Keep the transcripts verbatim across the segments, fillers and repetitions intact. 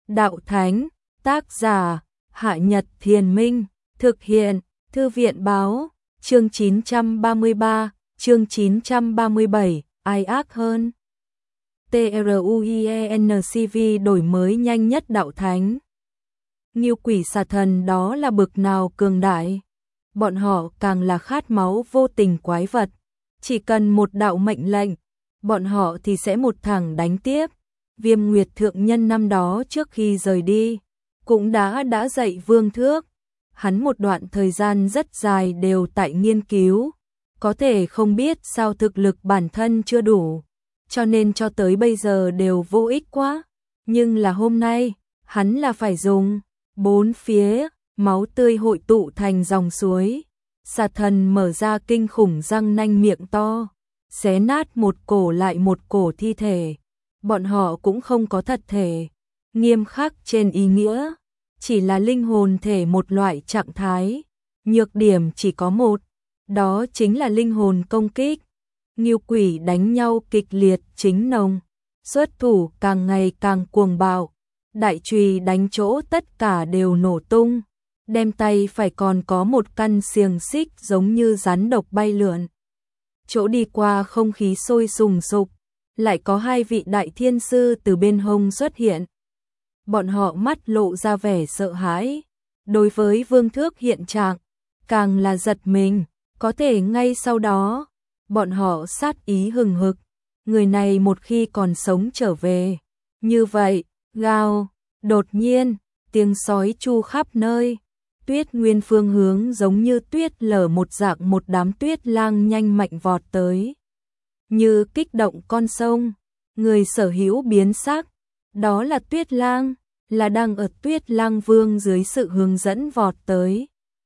Đạo Thánh, tác giả, Hạ Nhật Thiền Minh, thực hiện, Thư viện Báo, chương chín trăm ba mươi ba, chương chín trăm ba mươi bảy, ai ác hơn. TRUIENCV đổi mới nhanh nhất Đạo Thánh. Ngưu quỷ xà thần đó là bực nào cường đại. Bọn họ càng là khát máu vô tình quái vật. Chỉ cần một đạo mệnh lệnh, bọn họ thì sẽ một thẳng đánh tiếp. Viêm Nguyệt Thượng Nhân năm đó trước khi rời đi, cũng đã đã dạy Vương Thước. Hắn một đoạn thời gian rất dài đều tại nghiên cứu, có thể không biết sao thực lực bản thân chưa đủ, cho nên cho tới bây giờ đều vô ích quá. Nhưng là hôm nay, hắn là phải dùng. Bốn phía, máu tươi hội tụ thành dòng suối. Xà thần mở ra kinh khủng răng nanh miệng to, xé nát một cổ lại một cổ thi thể. Bọn họ cũng không có thật thể, nghiêm khắc trên ý nghĩa, chỉ là linh hồn thể một loại trạng thái. Nhược điểm chỉ có một, đó chính là linh hồn công kích. Ngưu quỷ đánh nhau kịch liệt chính nồng, xuất thủ càng ngày càng cuồng bạo. Đại chùy đánh chỗ tất cả đều nổ tung, đem tay phải còn có một căn xiềng xích giống như rắn độc bay lượn. Chỗ đi qua không khí sôi sùng sục, lại có hai vị đại thiên sư từ bên hông xuất hiện. Bọn họ mắt lộ ra vẻ sợ hãi, đối với Vương Thước hiện trạng, càng là giật mình, có thể ngay sau đó, bọn họ sát ý hừng hực, người này một khi còn sống trở về. Như vậy, gào, đột nhiên, tiếng sói chu khắp nơi, Tuyết Nguyên phương hướng giống như tuyết lở một dạng một đám tuyết lang nhanh mạnh vọt tới. Như kích động con sông, người sở hữu biến sắc, đó là tuyết lang, là đang ở Tuyết Lang Vương dưới sự hướng dẫn vọt tới.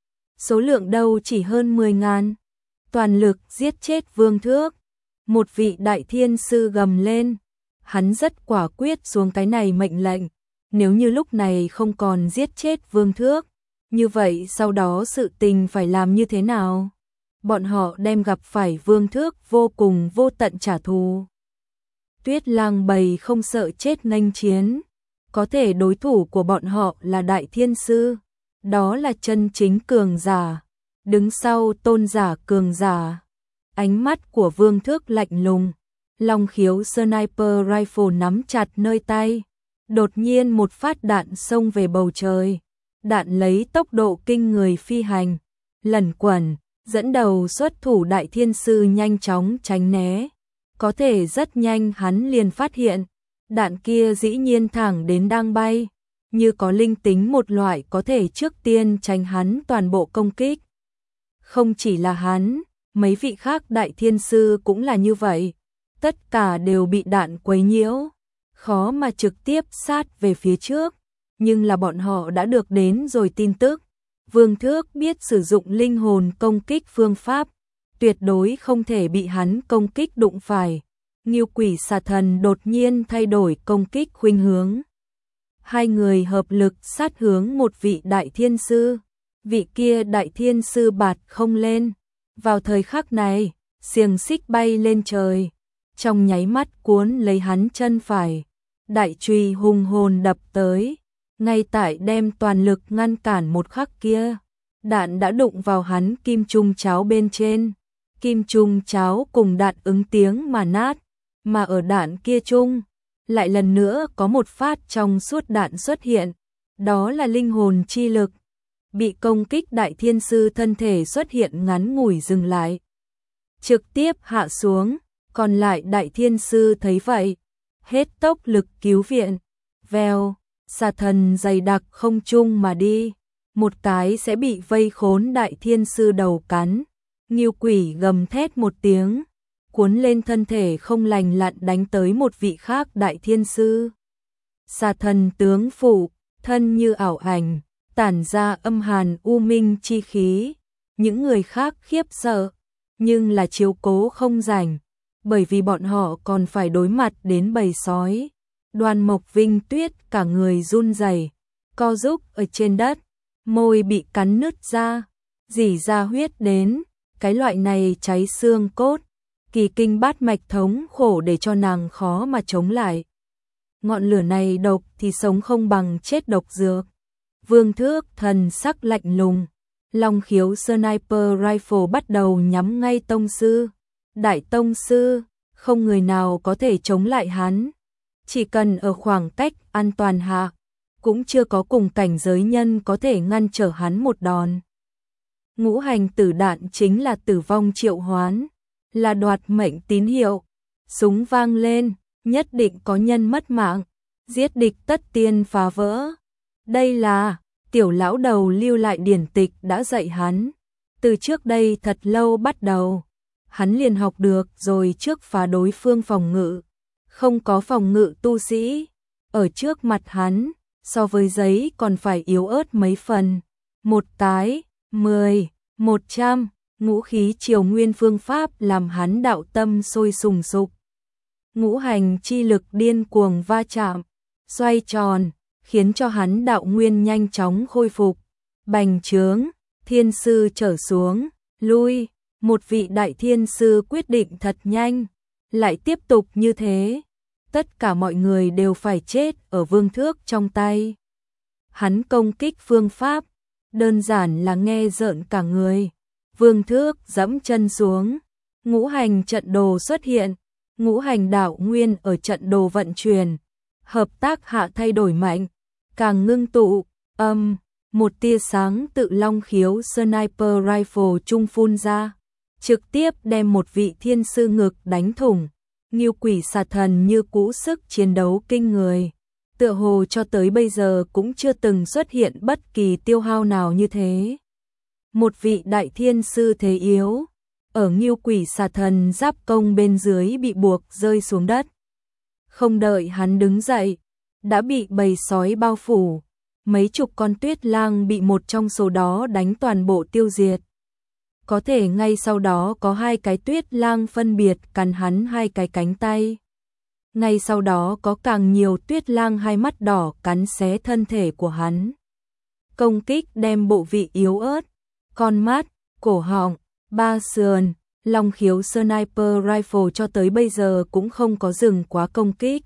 Số lượng đâu chỉ hơn mười ngàn, toàn lực giết chết Vương Thước. Một vị đại thiên sư gầm lên, hắn rất quả quyết xuống cái này mệnh lệnh, nếu như lúc này không còn giết chết Vương Thước, như vậy sau đó sự tình phải làm như thế nào? Bọn họ đem gặp phải Vương Thước vô cùng vô tận trả thù. Tuyết Lang bầy không sợ chết nghênh chiến, có thể đối thủ của bọn họ là đại thiên sư, đó là chân chính cường giả, đứng sau tôn giả cường giả. Ánh mắt của Vương Thước lạnh lùng, long khiếu sniper rifle nắm chặt nơi tay, đột nhiên một phát đạn xông về bầu trời. Đạn lấy tốc độ kinh người phi hành, lẩn quẩn, dẫn đầu xuất thủ đại thiên sư nhanh chóng tránh né. Có thể rất nhanh hắn liền phát hiện, đạn kia dĩ nhiên thẳng đến đang bay, như có linh tính một loại có thể trước tiên tránh hắn toàn bộ công kích. Không chỉ là hắn, mấy vị khác đại thiên sư cũng là như vậy, tất cả đều bị đạn quấy nhiễu, khó mà trực tiếp sát về phía trước. Nhưng là bọn họ đã được đến rồi tin tức, Vương Thước biết sử dụng linh hồn công kích phương pháp, tuyệt đối không thể bị hắn công kích đụng phải. Ngưu quỷ xà thần đột nhiên thay đổi công kích khuynh hướng. Hai người hợp lực sát hướng một vị đại thiên sư, vị kia đại thiên sư bạt không lên. Vào thời khắc này, xiềng xích bay lên trời, trong nháy mắt cuốn lấy hắn chân phải, đại chùy hùng hồn đập tới. Ngay tại đem toàn lực ngăn cản một khắc kia, đạn đã đụng vào hắn kim trung cháo bên trên. Kim trung cháo cùng đạn ứng tiếng mà nát, mà ở đạn kia chung, lại lần nữa có một phát trong suốt đạn xuất hiện, đó là linh hồn chi lực. Bị công kích đại thiên sư thân thể xuất hiện ngắn ngủi dừng lại, trực tiếp hạ xuống, còn lại đại thiên sư thấy vậy, hết tốc lực cứu viện. Vèo, xà thần dày đặc không trung mà đi, một cái sẽ bị vây khốn đại thiên sư đầu cắn. Ngưu quỷ gầm thét một tiếng, cuốn lên thân thể không lành lặn đánh tới một vị khác đại thiên sư. Xà thần tướng phụ, thân như ảo ảnh, tản ra âm hàn u minh chi khí. Những người khác khiếp sợ, nhưng là chiếu cố không rảnh, bởi vì bọn họ còn phải đối mặt đến bầy sói. Đoàn Mộc Vinh Tuyết cả người run rẩy, co rúm ở trên đất, môi bị cắn nứt ra, rỉ ra huyết đến. Cái loại này cháy xương cốt, kỳ kinh bát mạch thống khổ để cho nàng khó mà chống lại. ngọn lửa này độc thì sống không bằng chết độc dược. Vương Thước thần sắc lạnh lùng, Long Khiếu Sniper Rifle bắt đầu nhắm ngay tông sư. Đại tông sư, không người nào có thể chống lại hắn. Chỉ cần ở khoảng cách an toàn hạ, cũng chưa có cùng cảnh giới nhân có thể ngăn trở hắn một đòn. Ngũ hành tử đạn chính là tử vong triệu hoán, là đoạt mệnh tín hiệu. Súng vang lên, nhất định có nhân mất mạng, giết địch tất tiên phá vỡ. Đây là tiểu lão đầu lưu lại điển tịch đã dạy hắn. Từ trước đây thật lâu bắt đầu, hắn liền học được rồi trước phá đối phương phòng ngự. Không có phòng ngự tu sĩ, ở trước mặt hắn, so với giấy còn phải yếu ớt mấy phần. Một tái, mười, một trăm, ngũ khí triều nguyên phương pháp làm hắn đạo tâm sôi sùng sục. Ngũ hành chi lực điên cuồng va chạm, xoay tròn, khiến cho hắn đạo nguyên nhanh chóng khôi phục. Bành trướng, thiên sư trở xuống, lui, một vị đại thiên sư quyết định thật nhanh, lại tiếp tục như thế, tất cả mọi người đều phải chết ở Vương Thước trong tay. Hắn công kích phương pháp, đơn giản là nghe rợn cả người. Vương Thước giẫm chân xuống, ngũ hành trận đồ xuất hiện, ngũ hành đạo nguyên ở trận đồ vận chuyển, hợp tác hạ thay đổi mạnh, càng ngưng tụ, âm, một tia sáng tự Long Khiếu Sniper Rifle trung phun ra, trực tiếp đem một vị thiên sư ngực đánh thủng. Ngưu Quỷ Xà Thần như cũ sức chiến đấu kinh người, tựa hồ cho tới bây giờ cũng chưa từng xuất hiện bất kỳ tiêu hao nào như thế. Một vị đại thiên sư thế yếu, ở Ngưu Quỷ Xà Thần giáp công bên dưới bị buộc rơi xuống đất. Không đợi hắn đứng dậy, đã bị bầy sói bao phủ, mấy chục con tuyết lang bị một trong số đó đánh toàn bộ tiêu diệt. Có thể ngay sau đó có hai cái tuyết lang phân biệt cắn hắn hai cái cánh tay. Ngay sau đó có càng nhiều tuyết lang hai mắt đỏ cắn xé thân thể của hắn. Công kích đem bộ vị yếu ớt, con mắt, cổ họng, ba sườn, Long Khiếu Sniper Rifle cho tới bây giờ cũng không có dừng quá công kích.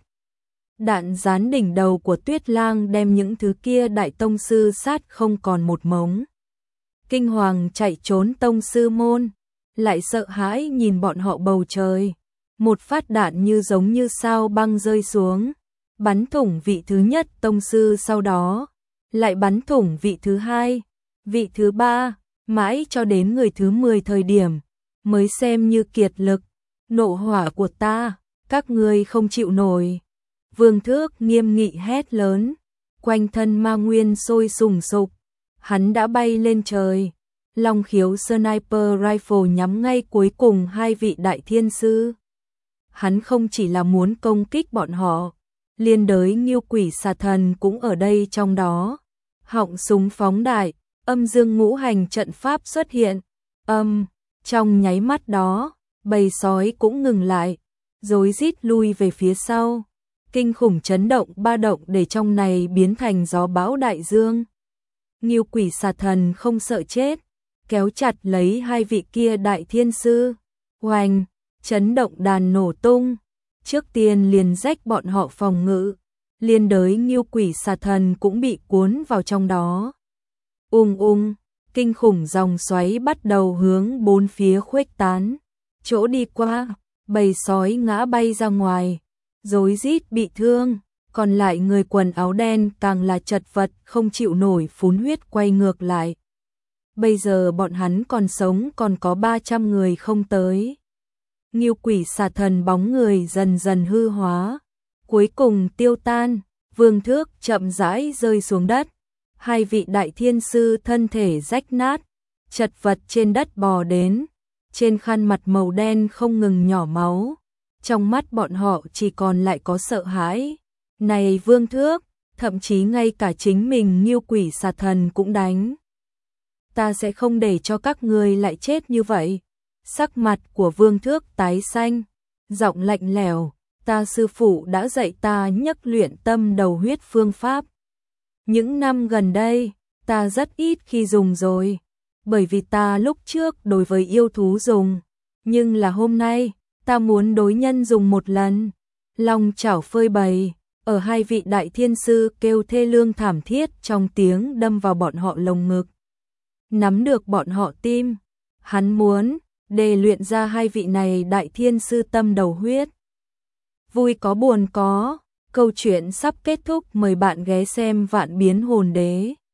Đạn dán đỉnh đầu của tuyết lang đem những thứ kia đại tông sư sát không còn một mống. Kinh hoàng chạy trốn tông sư môn, lại sợ hãi nhìn bọn họ bầu trời. Một phát đạn như giống như sao băng rơi xuống, bắn thủng vị thứ nhất tông sư, sau đó lại bắn thủng vị thứ hai, vị thứ ba, mãi cho đến người thứ mười thời điểm, mới xem như kiệt lực. Nộ hỏa của ta, các ngươi không chịu nổi. Vương Thước nghiêm nghị hét lớn, quanh thân ma nguyên sôi sùng sục, hắn đã bay lên trời. Long Khiếu Sniper Rifle nhắm ngay cuối cùng hai vị đại thiên sư. Hắn không chỉ là muốn công kích bọn họ, liên đới Ngưu Quỷ Xà Thần cũng ở đây trong đó. Họng súng phóng đại, âm dương ngũ hành trận pháp xuất hiện, âm, trong nháy mắt đó, bầy sói cũng ngừng lại, rối rít lui về phía sau. Kinh khủng chấn động ba động để trong này biến thành gió bão đại dương. Ngưu Quỷ Xà Thần không sợ chết, kéo chặt lấy hai vị kia đại thiên sư. Oanh, chấn động đàn nổ tung, trước tiên liền rách bọn họ phòng ngự, liên đới Ngưu Quỷ Xà Thần cũng bị cuốn vào trong đó. Ung ung, kinh khủng dòng xoáy bắt đầu hướng bốn phía khuếch tán, chỗ đi qua, bầy sói ngã bay ra ngoài, rối rít bị thương, còn lại người quần áo đen càng là chật vật không chịu nổi phun huyết quay ngược lại. Bây giờ bọn hắn còn sống còn có ba trăm người không tới. Ngưu Quỷ Xà Thần bóng người dần dần hư hóa, cuối cùng tiêu tan. Vương Thước chậm rãi rơi xuống đất, hai vị đại thiên sư thân thể rách nát, chật vật trên đất bò đến, trên khăn mặt màu đen không ngừng nhỏ máu, trong mắt bọn họ chỉ còn lại có sợ hãi. Này Vương Thước, thậm chí ngay cả chính mình Ngưu Quỷ Xà Thần cũng đánh. Ta sẽ không để cho các ngươi lại chết như vậy. Sắc mặt của Vương Thước tái xanh, giọng lạnh lẽo, ta sư phụ đã dạy ta nhất luyện tâm đầu huyết phương pháp. Những năm gần đây, ta rất ít khi dùng rồi, bởi vì ta lúc trước đối với yêu thú dùng, nhưng là hôm nay, ta muốn đối nhân dùng một lần. Long chảo phơi bày, ở hai vị đại thiên sư kêu thê lương thảm thiết trong tiếng đâm vào bọn họ lồng ngực. Nắm được bọn họ tim, hắn muốn đề luyện ra hai vị này đại thiên sư tâm đầu huyết. Vui có buồn có, câu chuyện sắp kết thúc, mời bạn ghé xem Vạn Biến Hồn Đế.